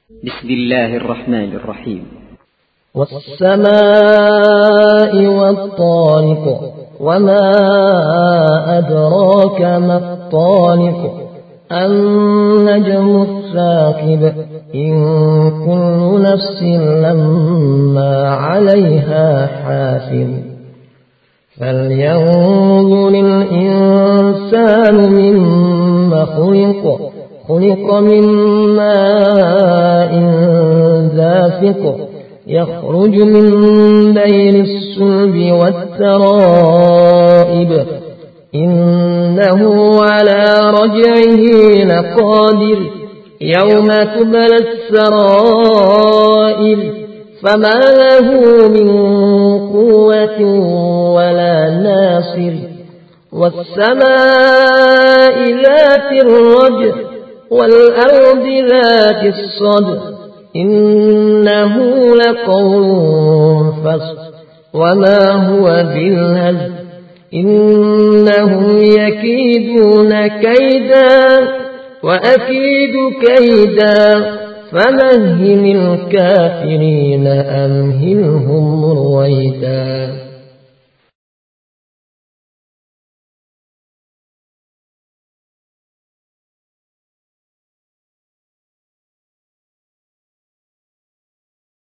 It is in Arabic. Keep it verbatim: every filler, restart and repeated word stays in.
بسم الله الرحمن الرحيم. والسماء والطارق وما أدراك ما الطارق النجم الثاقب إن كل نفس لما عليها حافظ فلينظر الإنسان مما خلق خلق من ماء دافق يخرج من بين الصلب والترائب إنه على رجعه لقادر يوم تبلى السرائر فما له من قوة ولا ناصر والسماء ذات الرجع والأرض ذات الصدع إنه لقول فصل وما هو بالهزل إنهم يكيدون كيدا وأكيد كيدا فمهل الكافرين أمهلهم رويدا.